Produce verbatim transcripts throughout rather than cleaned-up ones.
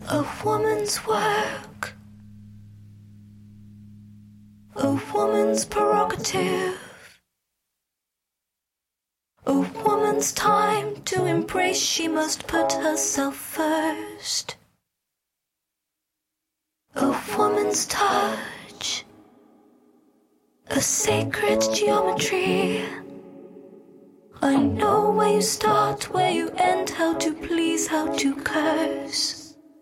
A woman's work, a woman's prerogative, a woman's time to embrace, she must put herself first. A woman's touch, a sacred geometry. I know where you start, where you end, how to please, how to curse.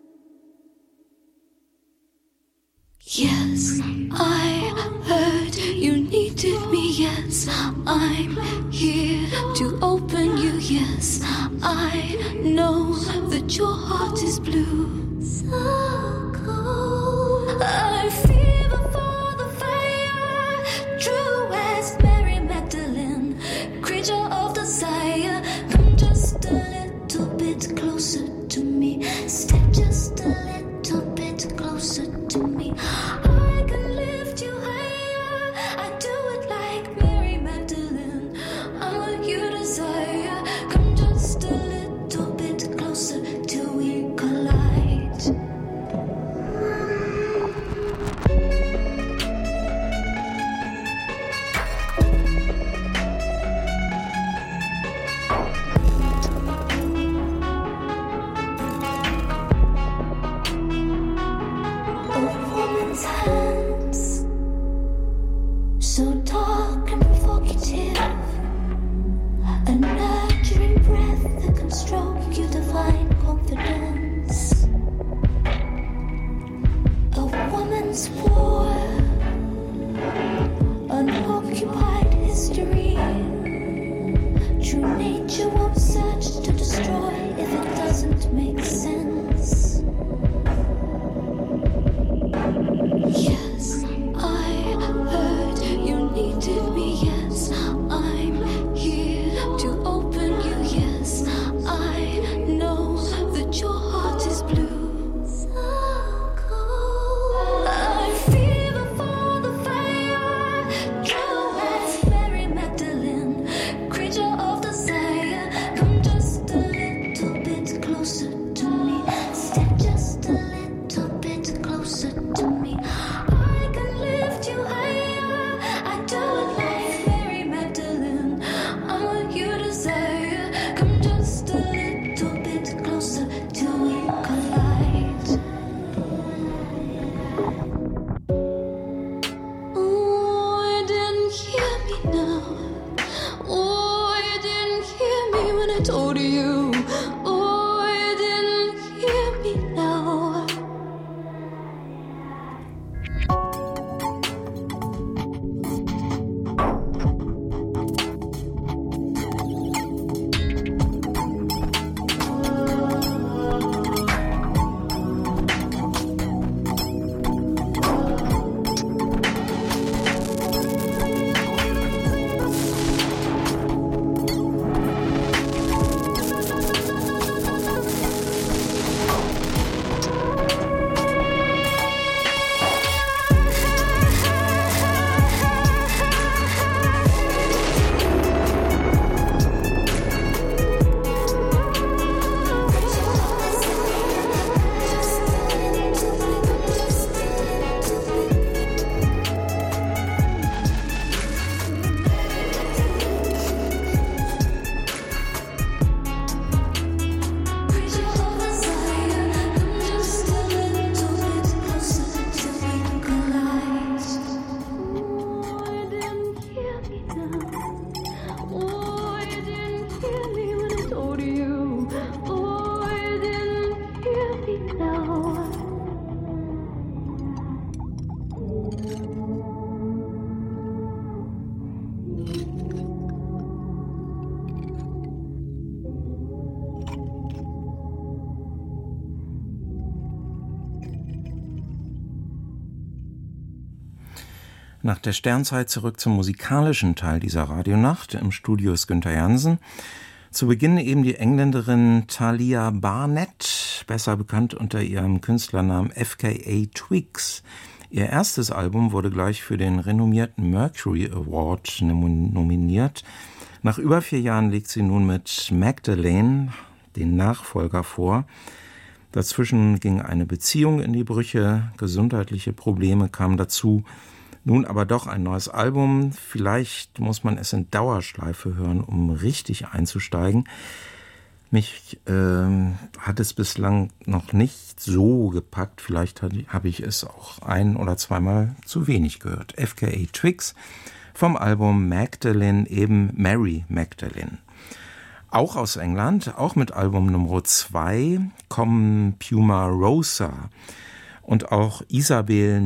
Yes, I heard you needed me. Yes, I'm here to open you. Yes, I know that your heart is blue. So cold. I fever for the fire, true as Mary Magdalene, creature of desire. Come just a little bit closer to me. Step just a little bit closer to me. I can lift you higher. I do it like Mary Magdalene. I'm what you desire. Come just a little bit closer till we collide. Hands, so dark and provocative, a nurturing breath that can stroke your divine confidence. A woman's war, unoccupied history. True nature won't search to destroy if it doesn't make sense. Yes, I heard you needed me. Yes, I'm here to open you. Yes, I know that your heart is blue. So cold. I fever for the fire, true as Mary Magdalene, creature of desire. Come just a little bit closer to me. Step just a little bit closer to me. Told you, oh, you didn't hear me now. Nach der Sternzeit zurück zum musikalischen Teil dieser Radionacht. Im Studio ist Günther Jansen. Zu Beginn eben die Engländerin Talia Barnett, besser bekannt unter ihrem Künstlernamen F K A Twigs. Ihr erstes Album wurde gleich für den renommierten Mercury Award nominiert. Nach über vier Jahren legt sie nun mit Magdalene den Nachfolger vor. Dazwischen ging eine Beziehung in die Brüche, gesundheitliche Probleme kamen dazu. Nun aber doch ein neues Album. Vielleicht muss man es in Dauerschleife hören, um richtig einzusteigen. Mich äh, hat es bislang noch nicht so gepackt. Vielleicht habe ich es auch ein- oder zweimal zu wenig gehört. F K A Twigs vom Album Magdalene, eben Mary Magdalene. Auch aus England, auch mit Album Nummer zwei, kommen Puma Rosa und auch Isabel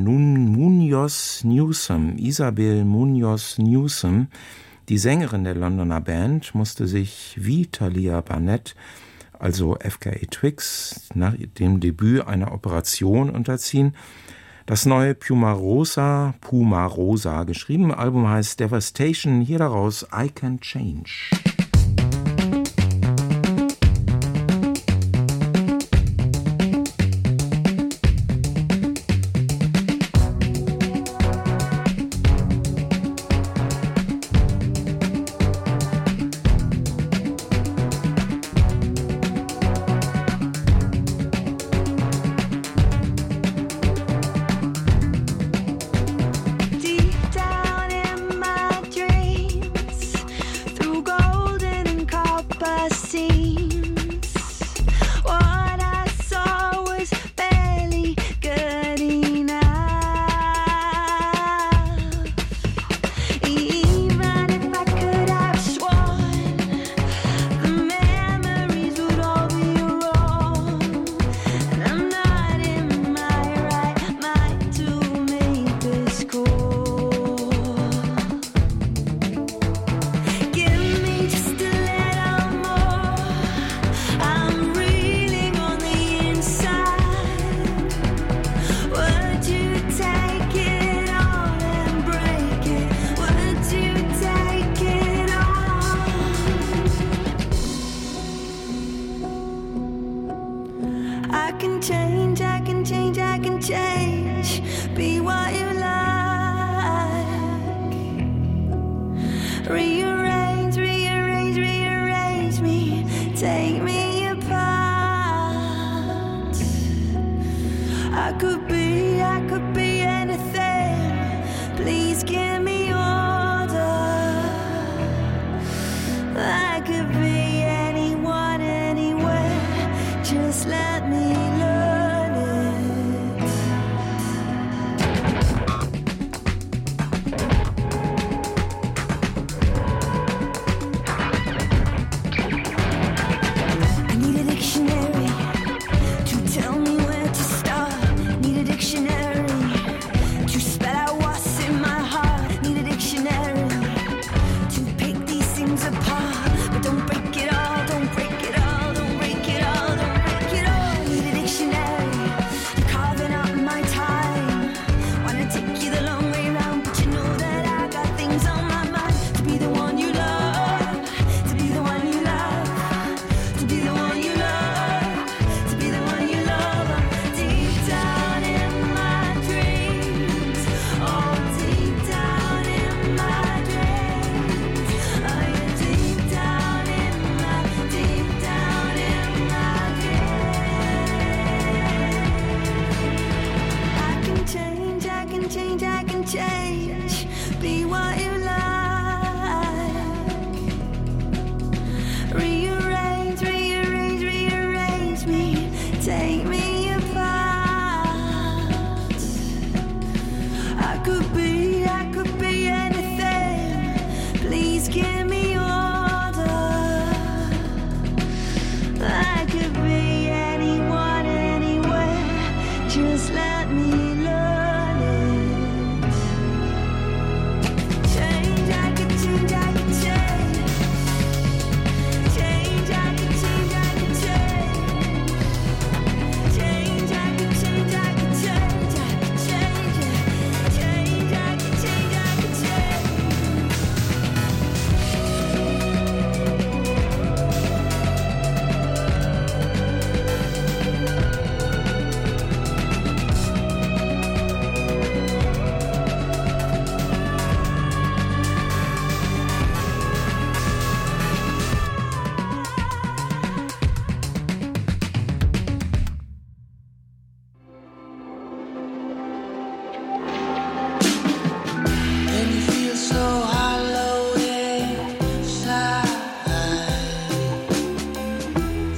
Munoz Newsom. Isabel Munoz Newsom, die Sängerin der Londoner Band, musste sich wie Thalia Barnett, also F K A Twigs, nach dem Debüt einer Operation unterziehen. Das neue Puma Rosa, Puma Rosa, geschrieben Album heißt Devastation, hier daraus I Can Change. Need a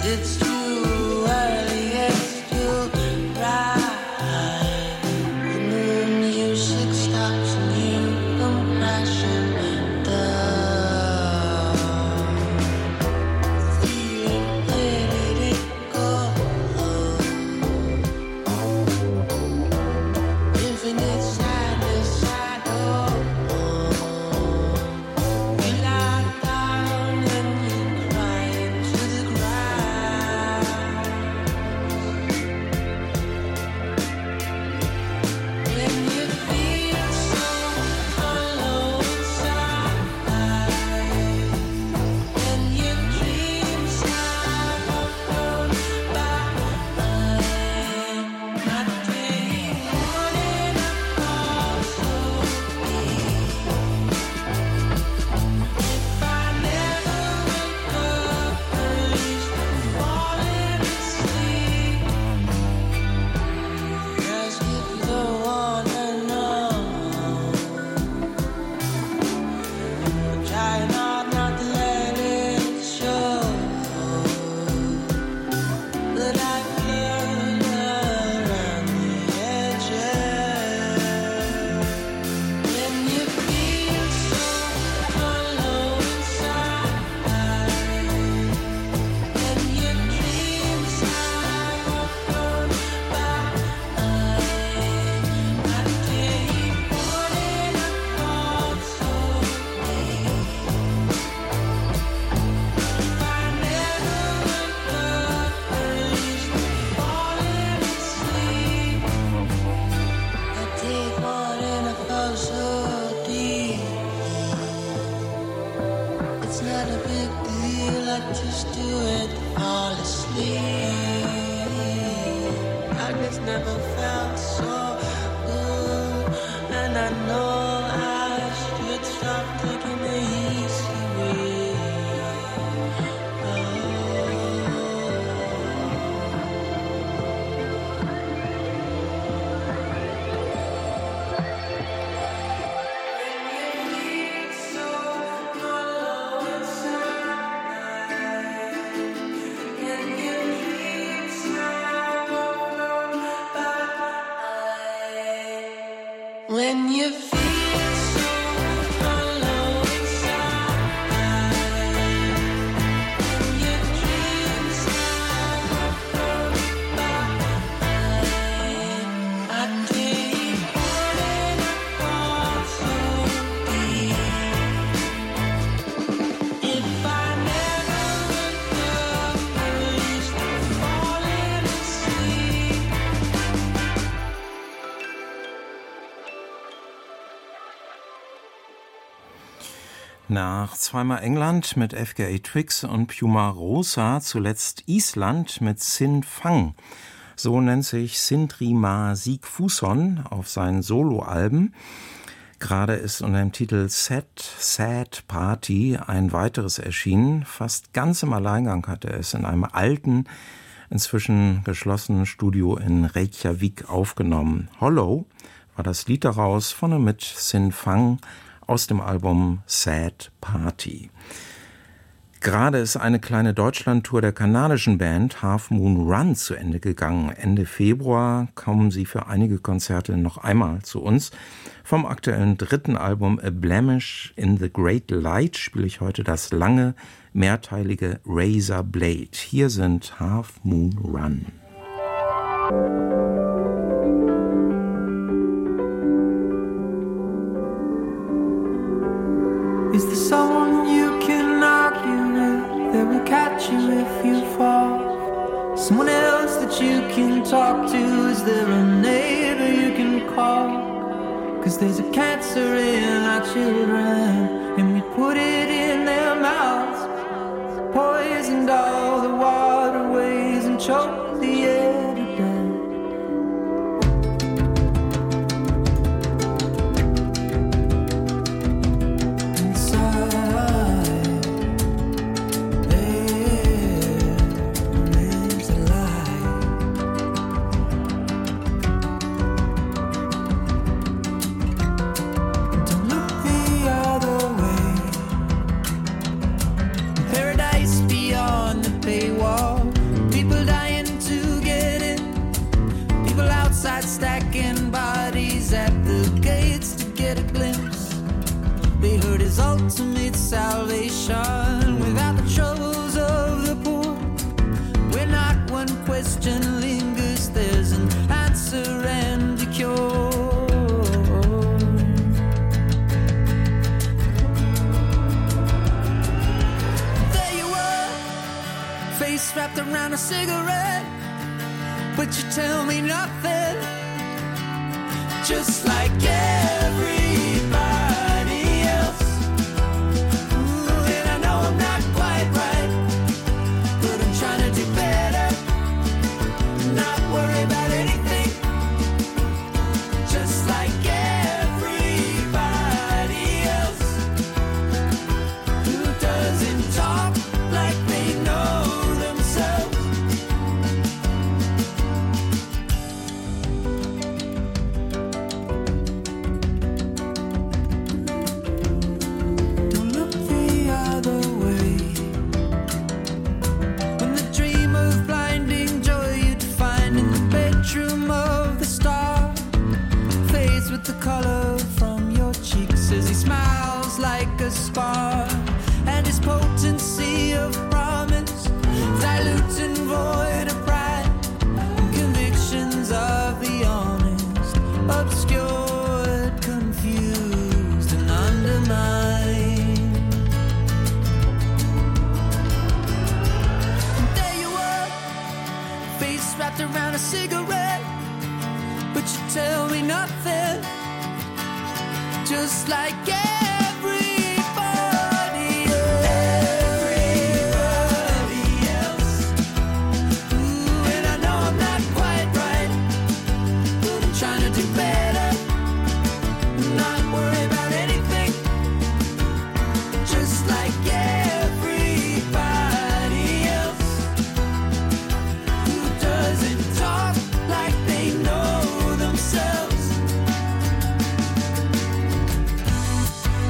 When you feel so hollow inside, and your dreams have gone by, I take what I want so deep. If I never look up, at least I'm falling asleep. Nach zweimal England mit F K A Twigs und Puma Rosa, zuletzt Island mit Sin Fang. So nennt sich Sindri-Ma Sigfusson auf seinen Soloalben. Gerade ist unter dem Titel Sad, Sad Party ein weiteres erschienen. Fast ganz im Alleingang hat er es in einem alten, inzwischen geschlossenen Studio in Reykjavik aufgenommen. Hollow war das Lied daraus, von und mit Sin Fang aus dem Album Sad Party. Gerade ist eine kleine Deutschlandtour der kanadischen Band Half Moon Run zu Ende gegangen. Ende Februar kommen sie für einige Konzerte noch einmal zu uns. Vom aktuellen dritten Album A Blemish in the Great Light spiele ich heute das lange, mehrteilige Razor Blade. Hier sind Half Moon Run. Is there someone you can argue with that will catch you if you fall? Someone else that you can talk to? Is there a neighbor you can call? Cause there's a cancer in our children, and we put it in their mouths, poisoned all the waterways and choked the air to death. Paradise beyond the paywall. stacking bodies at the gates to get a glimpse. They heard his ultimate salvation without the troubles of the poor. Where not one question lingers, there's an answer and a cure. There you were, face wrapped around a cigarette, but you tell me nothing, just like everybody else. Ooh, and I know I'm not quite right, but I'm trying to do better, not worry about anything, just like everybody else who doesn't talk like they know themselves. Don't look the other way. When the dream of blinding joy you'd find in the bedroom of the star fades with the color from your cheeks as he smiles like a spark, and his potency of promise dilutes and void of pride, convictions of the honest, obscured, confused, and undermined. And there you were, face wrapped around a cigarette, but you tell me nothing, just like everybody else. Everybody else. Ooh, and I know I'm not quite right, but I'm trying to do better, not worry about anything, just like everybody else who doesn't talk like they know themselves.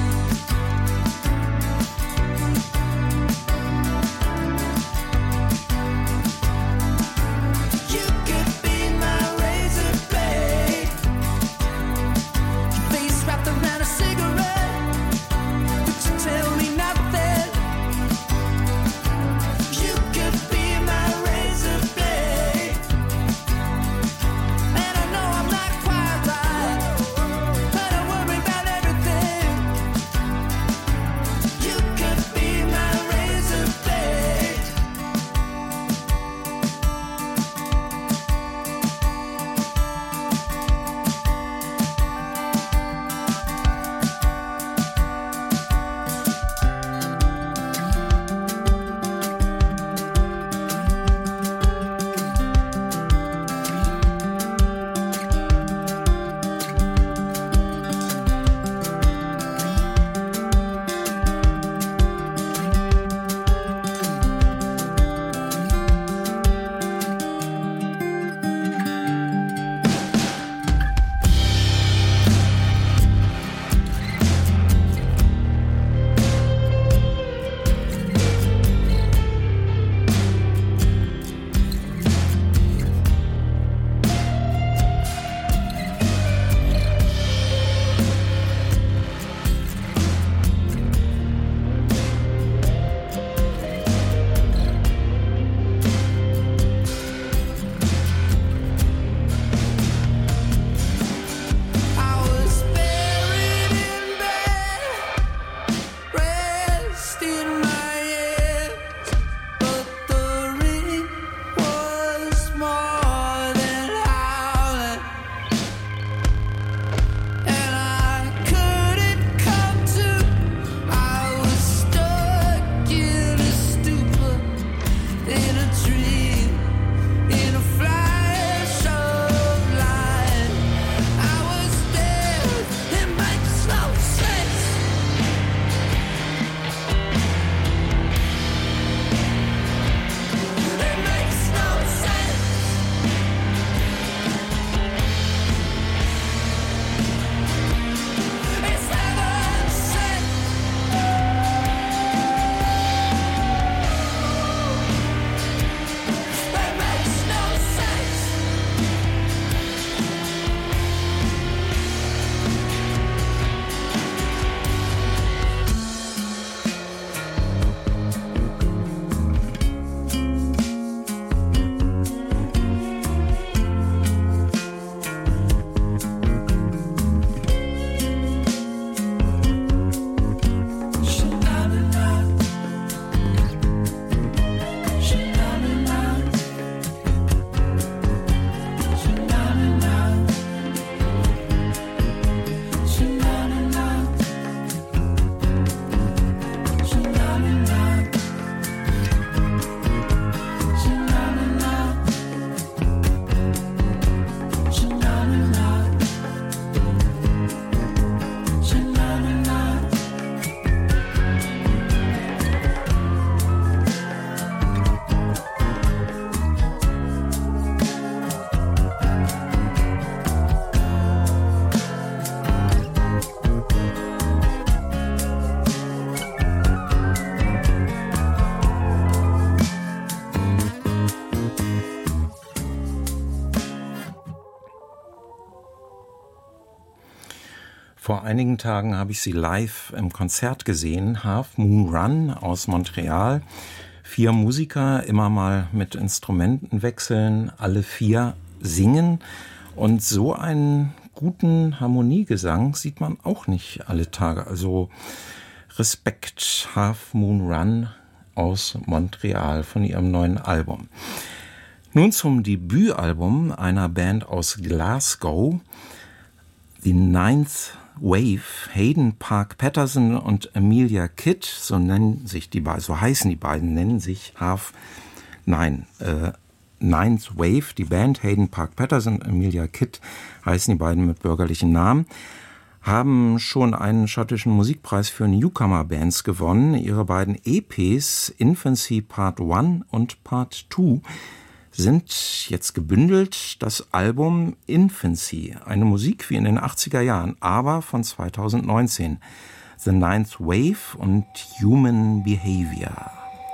Vor einigen Tagen habe ich sie live im Konzert gesehen, Half Moon Run aus Montreal. Vier Musiker, immer mal mit Instrumenten wechseln, alle vier singen. Und so einen guten Harmoniegesang sieht man auch nicht alle Tage. Also Respekt, Half Moon Run aus Montreal von ihrem neuen Album. Nun zum Debütalbum einer Band aus Glasgow, The Ninth Wave. Hayden Park Patterson und Amelia Kidd, so nennen sich die beiden, so heißen die beiden, nennen sich Half, nein, äh, Ninth Wave, die Band. Hayden Park Patterson und Amelia Kidd heißen die beiden mit bürgerlichen Namen, haben schon einen schottischen Musikpreis für Newcomer-Bands gewonnen. Ihre beiden E Ps, Infancy Part eins und Part zwei, sind jetzt gebündelt. Das Album Infancy, eine Musik wie in den achtziger Jahren, aber von zweitausendneunzehn. The Ninth Wave und Human Behavior.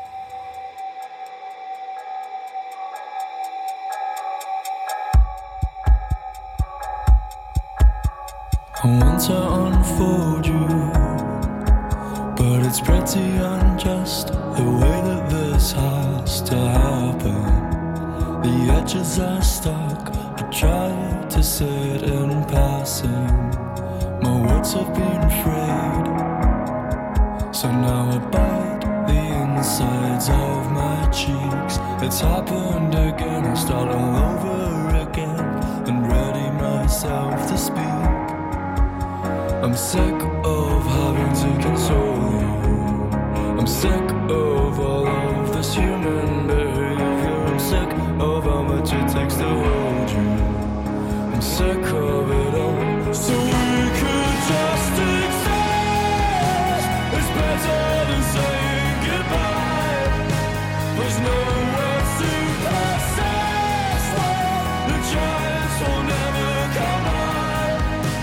I want to unfold you, but it's pretty unjust the way that this has to happen. The edges are stuck, I try to sit in passing. My words have been frayed, so now I bite the insides of my cheeks. It's happened again, I start all over again and ready myself to speak. I'm sick of having to console you. I'm sick of all of this human behavior. I'm sick of how much it takes to hold you. I'm sick of it all. So we could just exist. It's better than saying goodbye. There's no words to process what the chance will never come by.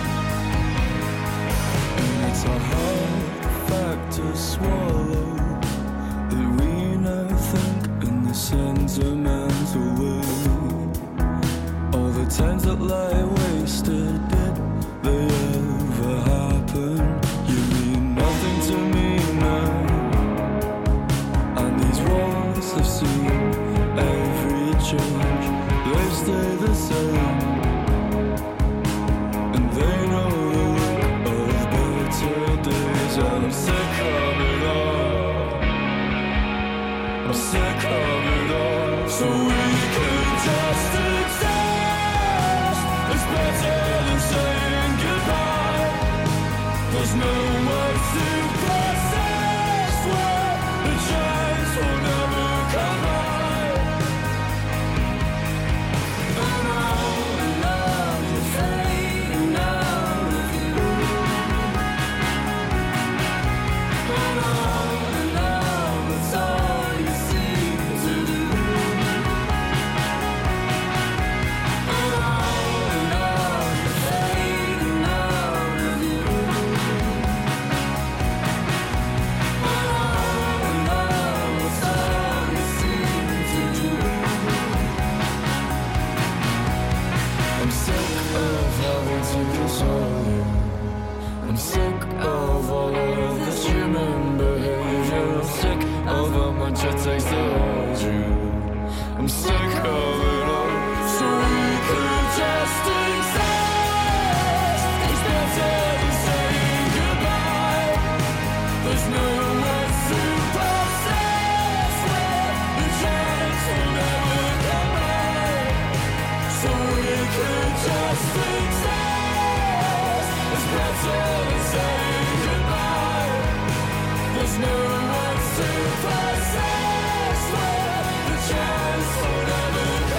And it's a hard fact to swallow that we now think in the sentimental way. All the times that lie wasted, did they ever happen? You mean nothing to me now, and these walls have seen every change. They stay the same, and they know the look of better days. And I'm sick of it all. I'm sick of it all. So we could just exist. It's better than saying goodbye. There's no words to process what the chance will never come by. And all the love is fading out of you. And all the love, that's all you seem to do. And all the love is fading out of you. And all the love, that's all you seem to do. I'm sick of having to console you. I'm sick of all of this human behavior. I'm sick of how much it takes to hold you. I'm sick of it all. So we could just exist. It's better than saying goodbye. There's no words to process what the chance will never come by. So we could just exist. It's better than saying goodbye. There's no words to process what the chance will never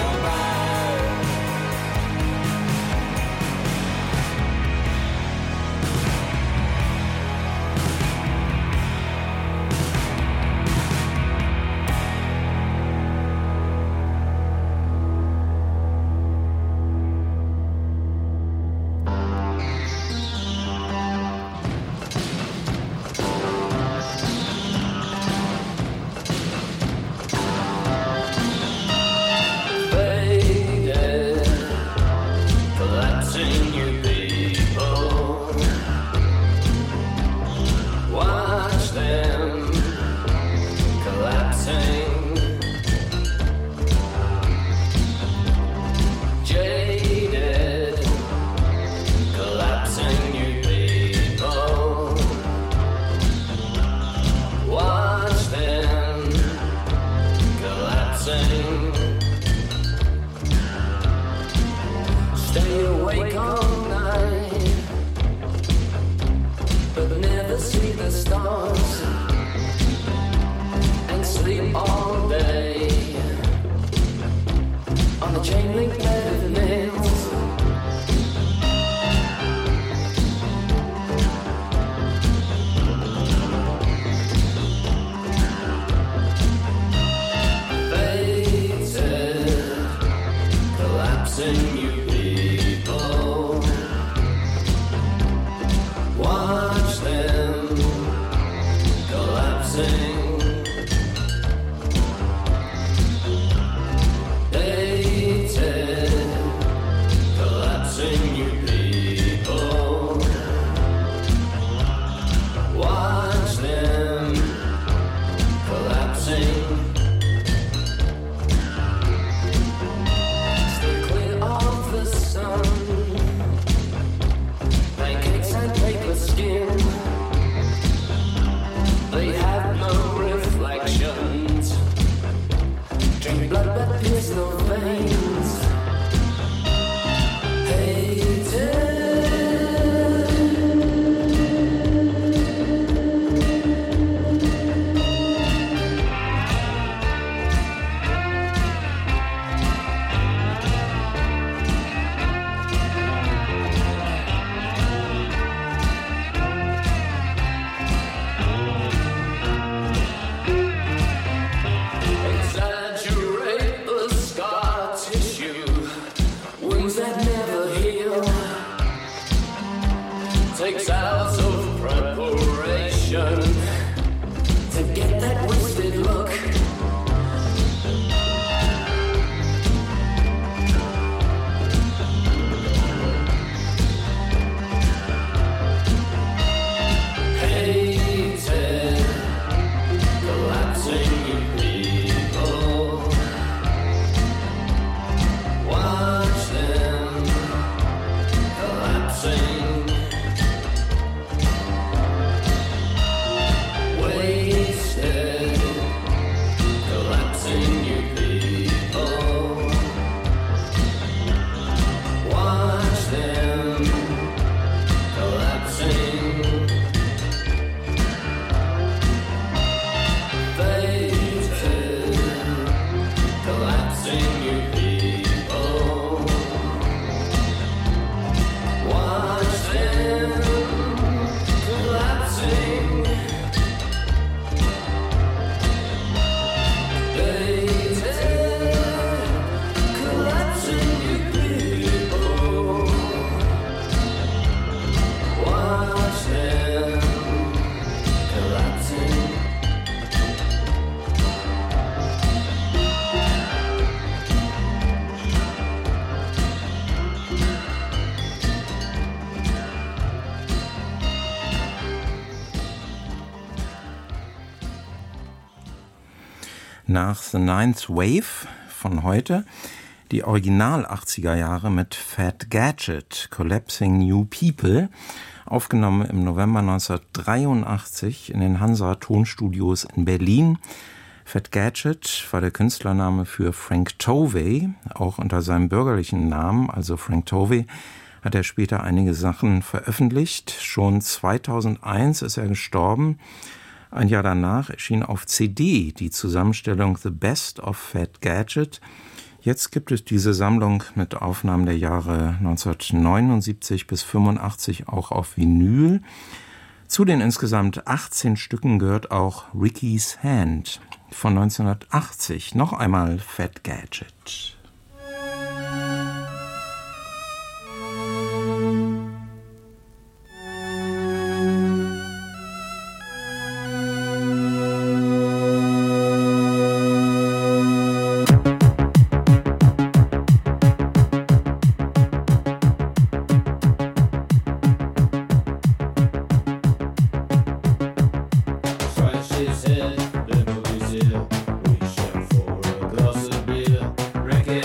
Nach The Ninth Wave von heute die Original achtziger Jahre mit Fat Gadget, Collapsing New People, aufgenommen im November neunzehnhundertdreiundachtzig in den Hansa-Tonstudios in Berlin. Fat Gadget war der Künstlername für Frank Tovey, auch unter seinem bürgerlichen Namen, also Frank Tovey, hat er später einige Sachen veröffentlicht. Schon zweitausendeins ist er gestorben. Ein Jahr danach erschien auf C D die Zusammenstellung The Best of Fat Gadget. Jetzt gibt es diese Sammlung mit Aufnahmen der Jahre neunzehnhundertneunundsiebzig bis fünfundachtzig auch auf Vinyl. Zu den insgesamt achtzehn Stücken gehört auch Ricky's Hand von neunzehnhundertachtzig. Noch einmal Fat Gadget. Ricky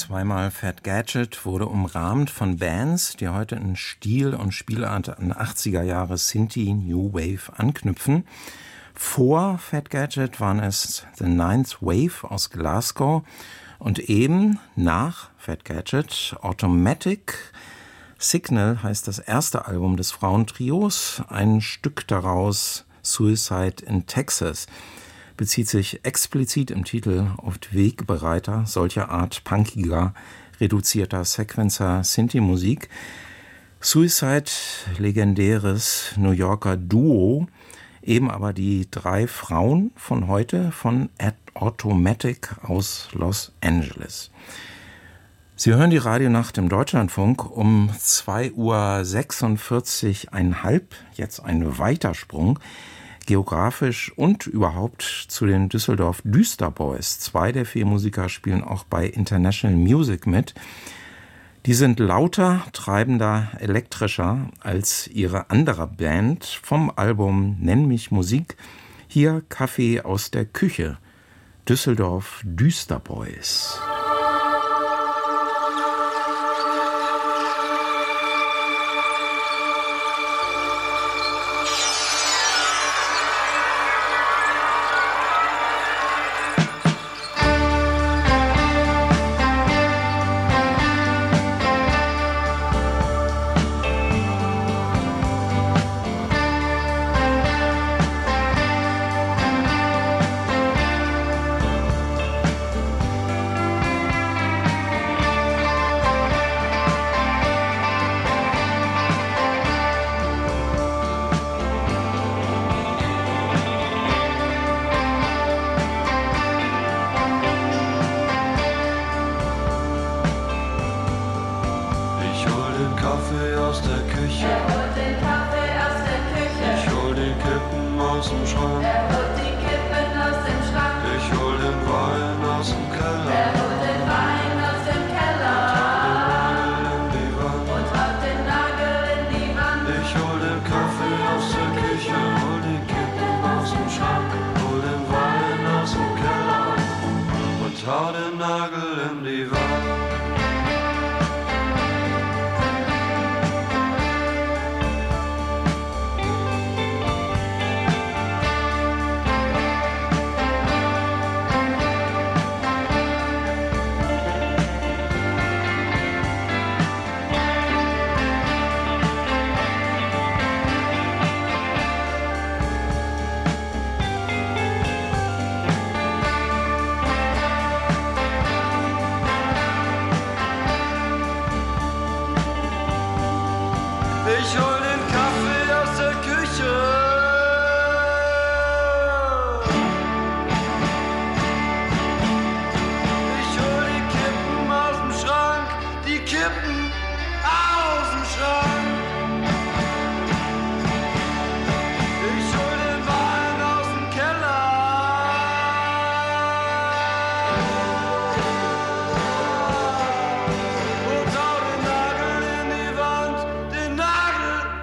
Zweimal Fat Gadget wurde umrahmt von Bands, die heute in Stil und Spielart an achtziger Jahre Synthie New Wave anknüpfen. Vor Fat Gadget waren es The Ninth Wave aus Glasgow und eben nach Fat Gadget Automatic. Signal heißt das erste Album des Frauentrios, ein Stück daraus Suicide in Texas. Bezieht sich explizit im Titel auf die Wegbereiter solcher Art punkiger, reduzierter Sequencer-Synthie-Musik. Suicide, legendäres New Yorker Duo, eben aber die drei Frauen von heute von Automatic aus Los Angeles. Sie hören die Radionacht im Deutschlandfunk um zwei Uhr sechsundvierzig Komma fünf, jetzt ein Weitersprung, geografisch und überhaupt zu den Düsseldorf Düsterboys. Zwei der vier Musiker spielen auch bei International Music mit. Die sind lauter, treibender, elektrischer als ihre andere Band vom Album Nenn mich Musik. Hier Kaffee aus der Küche. Düsseldorf Düsterboys. Den Nagel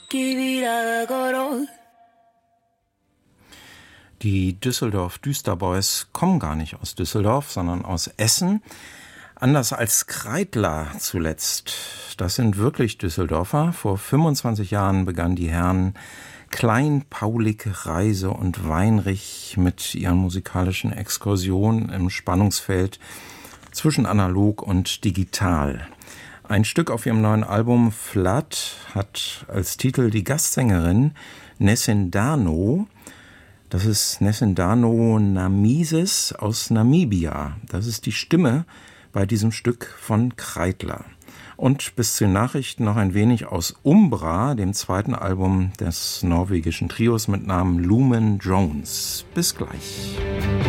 Die Düsseldorf Düsterboys kommen gar nicht aus Düsseldorf, sondern aus Essen. Anders als Kreidler zuletzt. Das sind wirklich Düsseldorfer. Vor fünfundzwanzig Jahren begannen die Herren Klein, Paulik, Reise und Weinrich mit ihren musikalischen Exkursionen im Spannungsfeld zwischen analog und digital. Ein Stück auf ihrem neuen Album Flood hat als Titel die Gastsängerin Nessendano. Das ist Nessendano Namises aus Namibia. Das ist die Stimme bei diesem Stück von Kreidler. Und bis zu den Nachrichten noch ein wenig aus Umbra, dem zweiten Album des norwegischen Trios mit Namen Lumen Drones. Bis gleich.